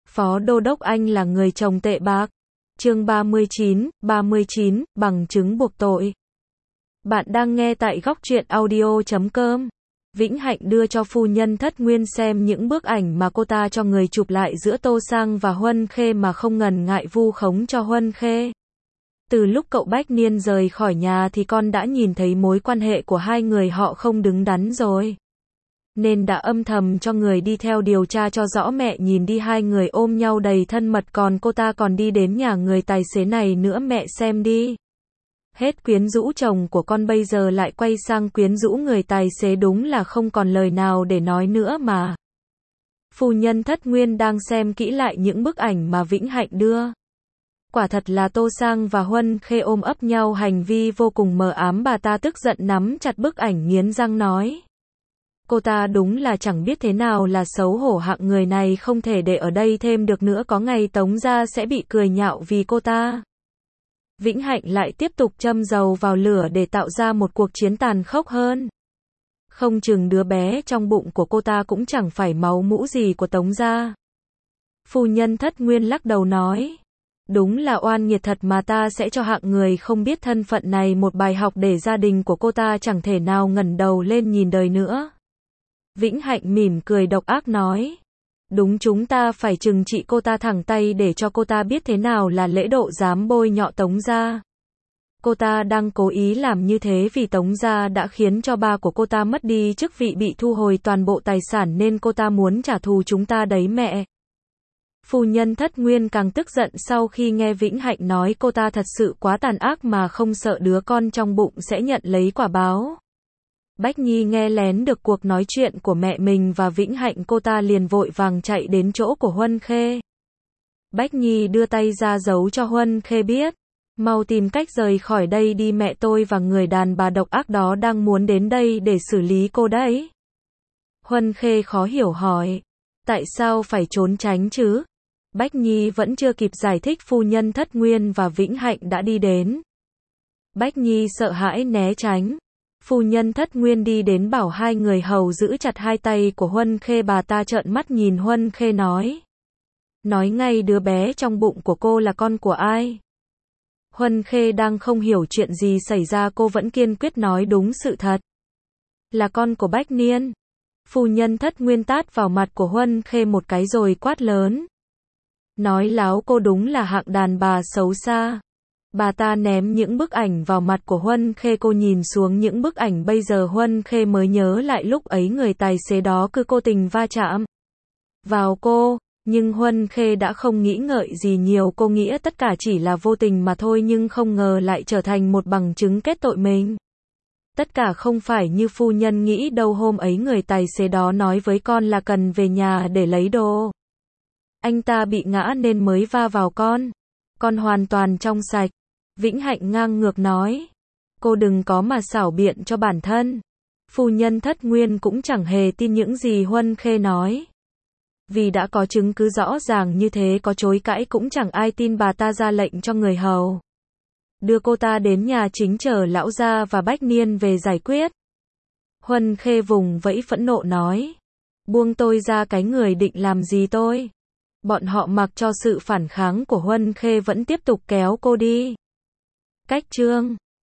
Phó Đô đốc Anh là người chồng tệ bạc. Chương 39, bằng chứng buộc tội. Bạn đang nghe tại góc truyện audio.com. Vĩnh Hạnh đưa cho phu nhân Thất Nguyên xem những bức ảnh mà cô ta cho người chụp lại giữa Tô Sang và Huân Khê mà không ngần ngại vu khống cho Huân Khê. Từ lúc cậu Bách Niên rời khỏi nhà thì con đã nhìn thấy mối quan hệ của hai người họ không đứng đắn rồi. Nên đã âm thầm cho người đi theo điều tra cho rõ. Mẹ nhìn đi, hai người ôm nhau đầy thân mật, còn cô ta còn đi đến nhà người tài xế này nữa, mẹ xem đi. Hết quyến rũ chồng của con bây giờ lại quay sang quyến rũ người tài xế, đúng là không còn lời nào để nói nữa mà. Phu nhân Thất Nguyên đang xem kỹ lại những bức ảnh mà Vĩnh Hạnh đưa. Quả thật là Tô Sang và Huân Khê ôm ấp nhau, hành vi vô cùng mờ ám. Bà ta tức giận nắm chặt bức ảnh, nghiến răng nói. Cô ta đúng là chẳng biết thế nào là xấu hổ, hạng người này không thể để ở đây thêm được nữa, có ngày Tống gia sẽ bị cười nhạo vì cô ta. Vĩnh Hạnh lại tiếp tục châm dầu vào lửa để tạo ra một cuộc chiến tàn khốc hơn. Không chừng đứa bé trong bụng của cô ta cũng chẳng phải máu mũ gì của Tống gia. Phu nhân Thất Nguyên lắc đầu nói. Đúng là oan nghiệt thật mà, ta sẽ cho hạng người không biết thân phận này một bài học để gia đình của cô ta chẳng thể nào ngẩng đầu lên nhìn đời nữa. Vĩnh Hạnh mỉm cười độc ác nói. Đúng, chúng ta phải trừng trị cô ta thẳng tay để cho cô ta biết thế nào là lễ độ, dám bôi nhọ Tống gia. Cô ta đang cố ý làm như thế vì Tống gia đã khiến cho ba của cô ta mất đi chức vị, bị thu hồi toàn bộ tài sản, nên cô ta muốn trả thù chúng ta đấy mẹ. Phu nhân Thất Nguyên càng tức giận sau khi nghe Vĩnh Hạnh nói cô ta thật sự quá tàn ác mà không sợ đứa con trong bụng sẽ nhận lấy quả báo. Bách Nhi nghe lén được cuộc nói chuyện của mẹ mình và Vĩnh Hạnh, cô ta liền vội vàng chạy đến chỗ của Huân Khê. Bách Nhi đưa tay ra giấu cho Huân Khê biết. Mau tìm cách rời khỏi đây đi, mẹ tôi và người đàn bà độc ác đó đang muốn đến đây để xử lý cô đấy. Huân Khê khó hiểu hỏi. Tại sao phải trốn tránh chứ? Bách Nhi vẫn chưa kịp giải thích, phu nhân Thất Nguyên và Vĩnh Hạnh đã đi đến. Bách Nhi sợ hãi né tránh. Phu nhân Thất Nguyên đi đến bảo hai người hầu giữ chặt hai tay của Huân Khê. Bà ta trợn mắt nhìn Huân Khê nói. Nói ngay đứa bé trong bụng của cô là con của ai? Huân Khê đang không hiểu chuyện gì xảy ra, cô vẫn kiên quyết nói đúng sự thật. Là con của Bách Niên. Phu nhân Thất Nguyên tát vào mặt của Huân Khê một cái rồi quát lớn. Nói láo, cô đúng là hạng đàn bà xấu xa. Bà ta ném những bức ảnh vào mặt của Huân Khê. Cô nhìn xuống những bức ảnh, bây giờ Huân Khê mới nhớ lại lúc ấy người tài xế đó cứ cố tình va chạm vào cô. Nhưng Huân Khê đã không nghĩ ngợi gì nhiều, cô nghĩ tất cả chỉ là vô tình mà thôi, nhưng không ngờ lại trở thành một bằng chứng kết tội mình. Tất cả không phải như phu nhân nghĩ đâu. Hôm ấy người tài xế đó nói với con là cần về nhà để lấy đồ. Anh ta bị ngã nên mới va vào con. Con hoàn toàn trong sạch. Vĩnh Hạnh ngang ngược nói. Cô đừng có mà xảo biện cho bản thân. Phu nhân Thất Nguyên cũng chẳng hề tin những gì Huân Khê nói. Vì đã có chứng cứ rõ ràng như thế, có chối cãi cũng chẳng ai tin. Bà ta ra lệnh cho người hầu đưa cô ta đến nhà chính, chờ lão gia và Bách Niên về giải quyết. Huân Khê vùng vẫy phẫn nộ nói. Buông tôi ra, cái người định làm gì tôi? Bọn họ mặc cho sự phản kháng của Huân Khê vẫn tiếp tục kéo cô đi. Cách chương